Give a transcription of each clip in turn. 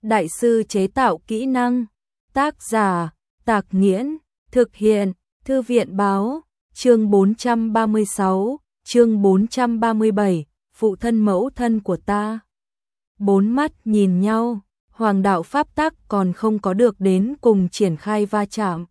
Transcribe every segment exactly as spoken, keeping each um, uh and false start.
đại sư chế tạo kỹ năng. Tác giả, Tạc Nghiễn, thực hiện, Thư viện Báo, chương bốn trăm ba mươi sáu, chương bốn trăm ba mươi bảy, phụ thân mẫu thân của ta. Bốn mắt nhìn nhau, hoàng đạo pháp tắc còn không có được đến cùng triển khai va chạm.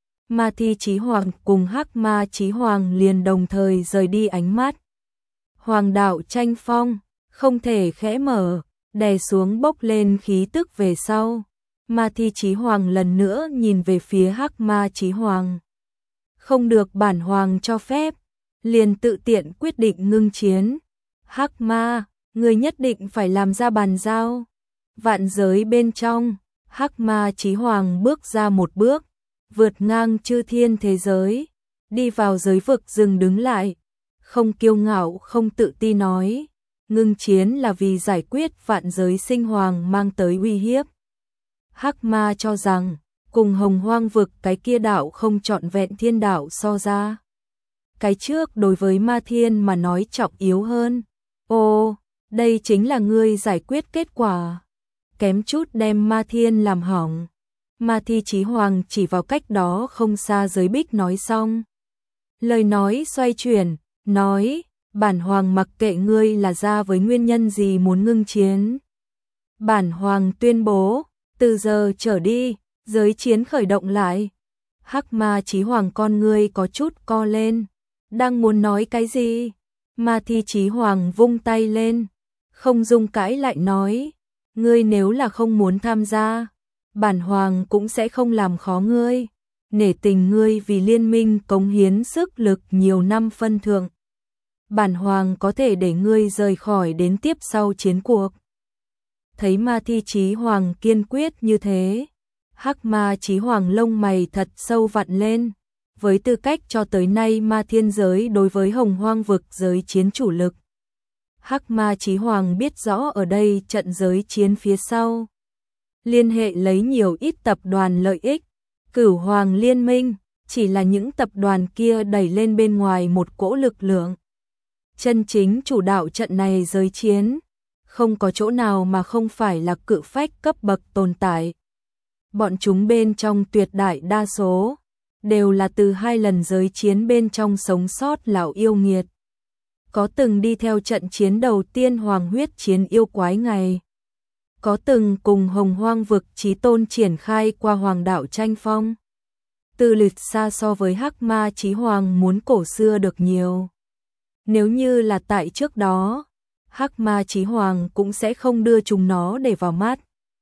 Ma Thi Chí Hoàng cùng Hắc Ma Chí Hoàng liền đồng thời rời đi ánh mắt. Hoàng đạo tranh phong, không thể khẽ mở, đè xuống bốc lên khí tức về sau. Ma Thi Chí Hoàng lần nữa nhìn về phía Hắc Ma Chí Hoàng. Không được bản hoàng cho phép, liền tự tiện quyết định ngưng chiến. Hắc Ma, người nhất định phải làm ra bàn giao. Vạn giới bên trong, Hắc Ma Chí Hoàng bước ra một bước, vượt ngang chư thiên thế giới, đi vào giới vực dừng đứng lại, không kiêu ngạo không tự ti nói, ngưng chiến là vì giải quyết vạn giới sinh hoàng mang tới uy hiếp. Hắc Ma cho rằng, cùng hồng hoang vực cái kia đạo không trọn vẹn thiên đạo so ra. Cái trước đối với Ma Thiên mà nói trọng yếu hơn. Ồ, đây chính là ngươi giải quyết kết quả. Kém chút đem Ma Thiên làm hỏng. Ma Thi Chí Hoàng chỉ vào cách đó không xa giới bích nói xong. Lời nói xoay chuyển, nói, bản hoàng mặc kệ ngươi là ra với nguyên nhân gì muốn ngưng chiến. Bản hoàng tuyên bố, từ giờ trở đi, giới chiến khởi động lại. Hắc Ma Chí Hoàng con ngươi có chút co lên, đang muốn nói cái gì? Ma Thi Chí Hoàng vung tay lên, không dung cãi lại nói, ngươi nếu là không muốn tham gia, bản hoàng cũng sẽ không làm khó ngươi, nể tình ngươi vì liên minh cống hiến sức lực nhiều năm phân thượng. Bản hoàng có thể để ngươi rời khỏi đến tiếp sau chiến cuộc. Thấy Ma Thi Chí Hoàng kiên quyết như thế, Hắc Ma Chí Hoàng lông mày thật sâu vặn lên, với tư cách cho tới nay Ma Thiên giới đối với hồng hoang vực giới chiến chủ lực. Hắc Ma Chí Hoàng biết rõ ở đây trận giới chiến phía sau liên hệ lấy nhiều ít tập đoàn lợi ích, Cửu Hoàng liên minh chỉ là những tập đoàn kia đẩy lên bên ngoài một cỗ lực lượng. Chân chính chủ đạo trận này giới chiến, không có chỗ nào mà không phải là cự phách cấp bậc tồn tại. Bọn chúng bên trong tuyệt đại đa số đều là từ hai lần giới chiến bên trong sống sót lão yêu nghiệt. Có từng đi theo trận chiến đầu tiên hoàng huyết chiến yêu quái ngày. Có từng cùng hồng hoang vực chí tôn triển khai qua hoàng đạo tranh phong. Từ lịch xa so với Hắc Ma Chí Hoàng muốn cổ xưa được nhiều. Nếu như là tại trước đó, Hắc Ma Chí Hoàng cũng sẽ không đưa chúng nó để vào mắt.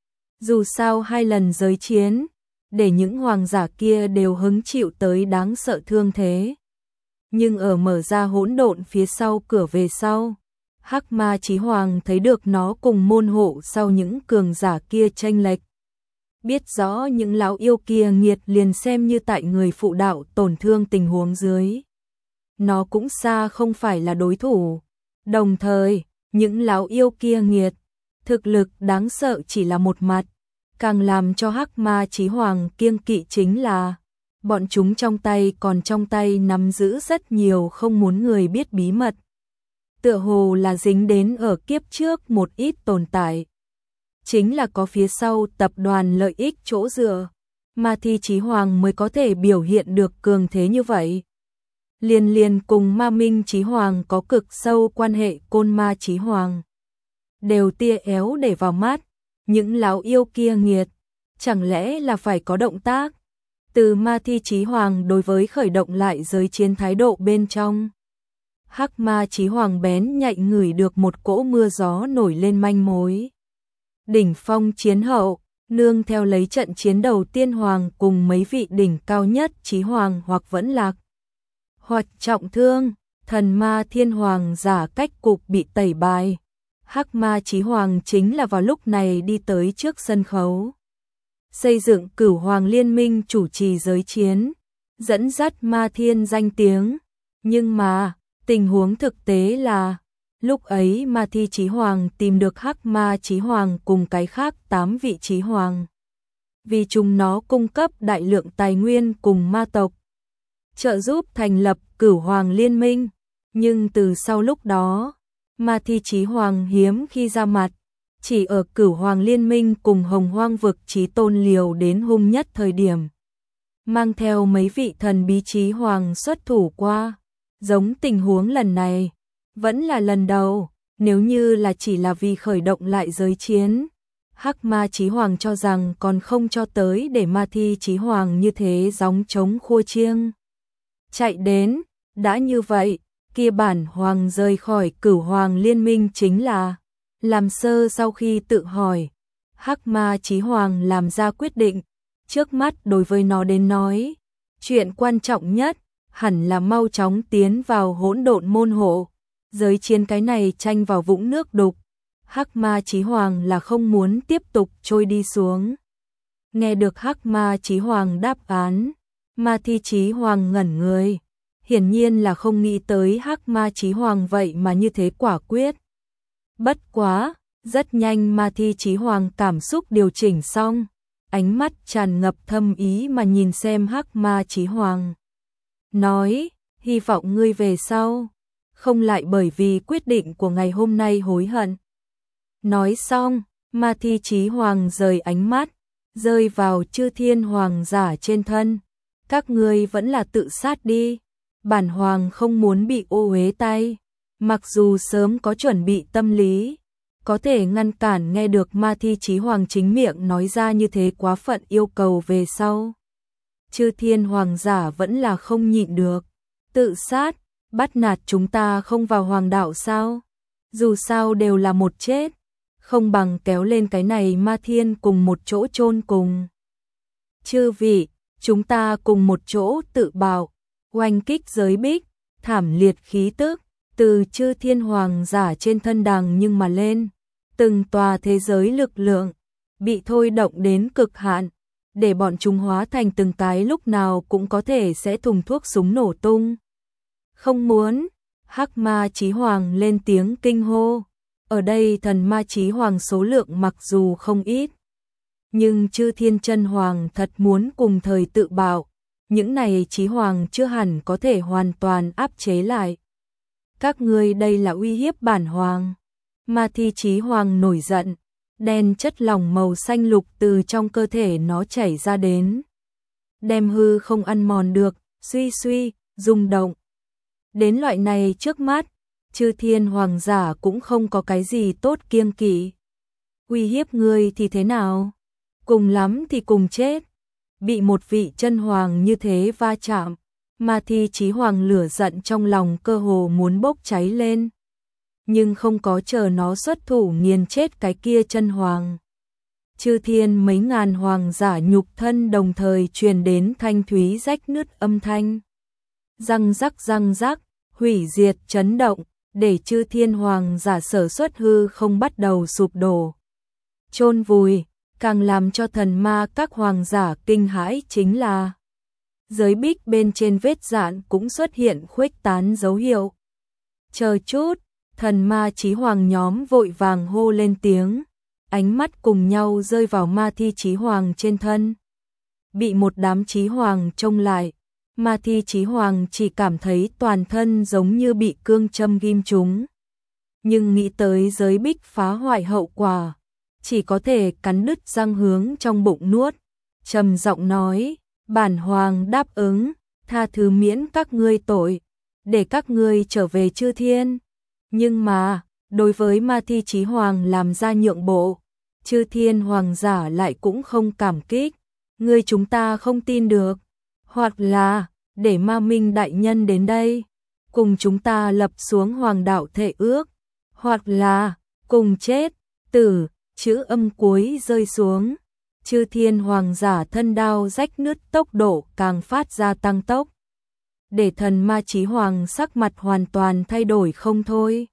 Dù sao hai lần giới chiến, để những hoàng giả kia đều hứng chịu tới đáng sợ thương thế. Nhưng ở mở ra hỗn độn phía sau cửa về sau, Hắc Ma Chí Hoàng thấy được nó cùng môn hộ sau những cường giả kia chênh lệch. Biết rõ những lão yêu kia nghiệt liền xem như tại người phụ đạo tổn thương tình huống dưới. Nó cũng xa không phải là đối thủ. Đồng thời, những lão yêu kia nghiệt, thực lực đáng sợ chỉ là một mặt. Càng làm cho Hắc Ma Chí Hoàng kiêng kỵ chính là bọn chúng trong tay còn trong tay nắm giữ rất nhiều không muốn người biết bí mật. Tựa hồ là dính đến ở kiếp trước một ít tồn tại. Chính là có phía sau tập đoàn lợi ích chỗ dựa, Ma Thi Chí Hoàng mới có thể biểu hiện được cường thế như vậy. Liên liên cùng Ma Minh Chí Hoàng có cực sâu quan hệ Côn Ma Chí Hoàng. Đều tia éo để vào mắt, những lão yêu kia nghiệt, chẳng lẽ là phải có động tác? Từ Ma Thi Chí Hoàng đối với khởi động lại giới chiến thái độ bên trong. Hắc Ma Chí Hoàng bén nhạy ngửi được một cỗ mưa gió nổi lên manh mối. Đỉnh phong chiến hậu, nương theo lấy trận chiến đầu tiên hoàng cùng mấy vị đỉnh cao nhất Chí Hoàng hoặc vẫn lạc, hoặc trọng thương, thần ma thiên hoàng giả cách cục bị tẩy bài. Hắc Ma Chí Hoàng chính là vào lúc này đi tới trước sân khấu. Xây dựng Cửu Hoàng liên minh chủ trì giới chiến, dẫn dắt Ma Thiên danh tiếng. Nhưng mà, tình huống thực tế là, lúc ấy Ma Thi Chí Hoàng tìm được Hắc Ma Chí Hoàng cùng cái khác tám vị Chí Hoàng. Vì chúng nó cung cấp đại lượng tài nguyên cùng ma tộc, trợ giúp thành lập Cửu Hoàng liên minh. Nhưng từ sau lúc đó, Ma Thi Chí Hoàng hiếm khi ra mặt, Chỉ ở Cửu Hoàng Liên Minh cùng Hồng Hoang vực Chí Tôn liều đến hung nhất thời điểm, mang theo mấy vị thần bí Chí Hoàng xuất thủ qua. Giống tình huống lần này, vẫn là lần đầu, nếu như là chỉ là vì khởi động lại giới chiến, Hắc Ma Chí Hoàng cho rằng còn không cho tới để Ma Thi Chí Hoàng như thế gióng trống khua chiêng chạy đến. Đã như vậy, kia bản hoàng rời khỏi Cửu Hoàng Liên Minh chính là làm sơ. Sau khi tự hỏi, Hắc Ma Chí Hoàng làm ra quyết định, trước mắt đối với nó đến nói, chuyện quan trọng nhất hẳn là mau chóng tiến vào hỗn độn môn hộ, giới chiến cái này tranh vào vũng nước đục. Hắc Ma Chí Hoàng là không muốn tiếp tục trôi đi xuống. Nghe được Hắc Ma Chí Hoàng đáp án, Ma Thi Chí Hoàng ngẩn người, hiển nhiên là không nghĩ tới Hắc Ma Chí Hoàng vậy mà như thế quả quyết. Bất quá, rất nhanh Ma Thi Chí Hoàng cảm xúc điều chỉnh xong, ánh mắt tràn ngập thâm ý mà nhìn xem Hắc Ma Chí Hoàng. Nói, hy vọng ngươi về sau không lại bởi vì quyết định của ngày hôm nay hối hận. Nói xong, Ma Thi Chí Hoàng rời ánh mắt, rơi vào Chư Thiên Hoàng giả trên thân. Các ngươi vẫn là tự sát đi, bản hoàng không muốn bị ô uế tay. Mặc dù sớm có chuẩn bị tâm lý, có thể ngăn cản nghe được Ma Thi Chí Hoàng chính miệng nói ra như thế quá phận yêu cầu về sau. Chư Thiên Hoàng giả vẫn là không nhịn được. Tự sát, bắt nạt chúng ta không vào hoàng đạo sao? Dù sao đều là một chết, không bằng kéo lên cái này Ma Thiên cùng một chỗ chôn cùng. Chư vị, chúng ta cùng một chỗ tự bạo, oanh kích giới bích, thảm liệt khí tức từ Chư Thiên Hoàng giả trên thân đằng nhưng mà lên. Từng tòa thế giới lực lượng bị thôi động đến cực hạn, để bọn chúng hóa thành từng cái lúc nào cũng có thể sẽ thùng thuốc súng nổ tung. Không muốn, Hắc Ma Chí Hoàng lên tiếng kinh hô. Ở đây thần Ma Chí Hoàng số lượng mặc dù không ít, nhưng Chư Thiên Chân Hoàng thật muốn cùng thời tự bạo, những này Chí Hoàng chưa hẳn có thể hoàn toàn áp chế lại. Các ngươi đây là uy hiếp bản hoàng. Ma Thi Chí Hoàng nổi giận, đen chất lỏng màu xanh lục từ trong cơ thể nó chảy ra đến, đem hư không ăn mòn được, suy suy, rung động. Đến loại này trước mắt, Chư Thiên Hoàng giả cũng không có cái gì tốt kiêng kỵ. Uy hiếp ngươi thì thế nào? Cùng lắm thì cùng chết. Bị một vị chân hoàng như thế va chạm, Ma Thi Chí Hoàng lửa giận trong lòng cơ hồ muốn bốc cháy lên. Nhưng không có chờ nó xuất thủ nghiền chết cái kia chân hoàng. Chư Thiên mấy ngàn hoàng giả nhục thân đồng thời truyền đến thanh thúy rách nứt âm thanh. Răng rắc răng rắc, hủy diệt chấn động, để Chư Thiên Hoàng giả sở xuất hư không bắt đầu sụp đổ. Chôn vùi, càng làm cho thần ma các hoàng giả kinh hãi chính là giới bích bên trên vết dạn cũng xuất hiện khuếch tán dấu hiệu. Chờ chút, thần ma Chí Hoàng nhóm vội vàng hô lên tiếng, ánh mắt cùng nhau rơi vào Ma Thi Chí Hoàng trên thân. Bị một đám Chí Hoàng trông lại, Ma Thi Chí Hoàng chỉ cảm thấy toàn thân giống như bị cương châm ghim trúng. Nhưng nghĩ tới giới bích phá hoại hậu quả, chỉ có thể cắn đứt răng hướng trong bụng nuốt, trầm giọng nói, bản hoàng đáp ứng, tha thứ miễn các ngươi tội, để các ngươi trở về Chư Thiên. Nhưng mà, đối với Ma Thi Chí Hoàng làm ra nhượng bộ, Chư Thiên Hoàng giả lại cũng không cảm kích. Ngươi chúng ta không tin được, hoặc là để Ma Minh đại nhân đến đây, cùng chúng ta lập xuống hoàng đạo thệ ước, hoặc là cùng chết. Tử, chữ âm cuối rơi xuống, Chư Thiên Hoàng giả thân đao rách nứt tốc độ càng phát ra tăng tốc, để thần Ma Chí Hoàng sắc mặt hoàn toàn thay đổi không thôi.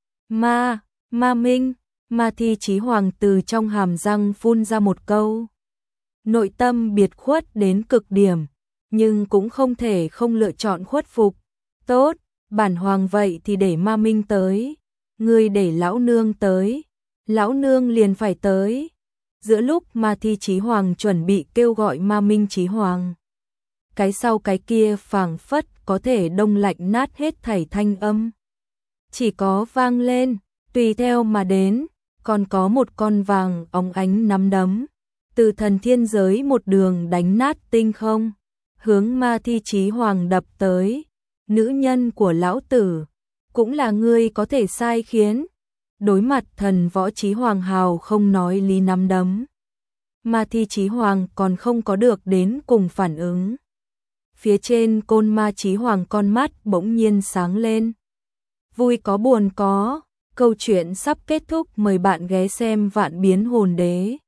Ma, Ma Minh, Ma Thi Chí Hoàng từ trong hàm răng phun ra một câu. Nội tâm biệt khuất đến cực điểm, nhưng cũng không thể không lựa chọn khuất phục. Tốt, bản hoàng vậy thì để Ma Minh tới, ngươi để lão nương tới, lão nương liền phải tới. Giữa lúc Ma Thi Chí Hoàng chuẩn bị kêu gọi Ma Minh Chí Hoàng, cái sau cái kia phảng phất có thể đông lạnh nát hết thảy thanh âm, chỉ có vang lên, tùy theo mà đến, còn có một con vàng óng ánh nắm đấm, từ thần thiên giới một đường đánh nát tinh không, hướng Ma Thi Chí Hoàng đập tới. Nữ nhân của lão tử, cũng là ngươi có thể sai khiến. Đối mặt thần võ Chí Hoàng hào không nói lý nắm đấm, Ma Thi Chí Hoàng còn không có được đến cùng phản ứng. Phía trên côn Ma Chí Hoàng con mắt bỗng nhiên sáng lên. Vui có buồn có, câu chuyện sắp kết thúc, mời bạn ghé xem Vạn Biến Hồn Đế.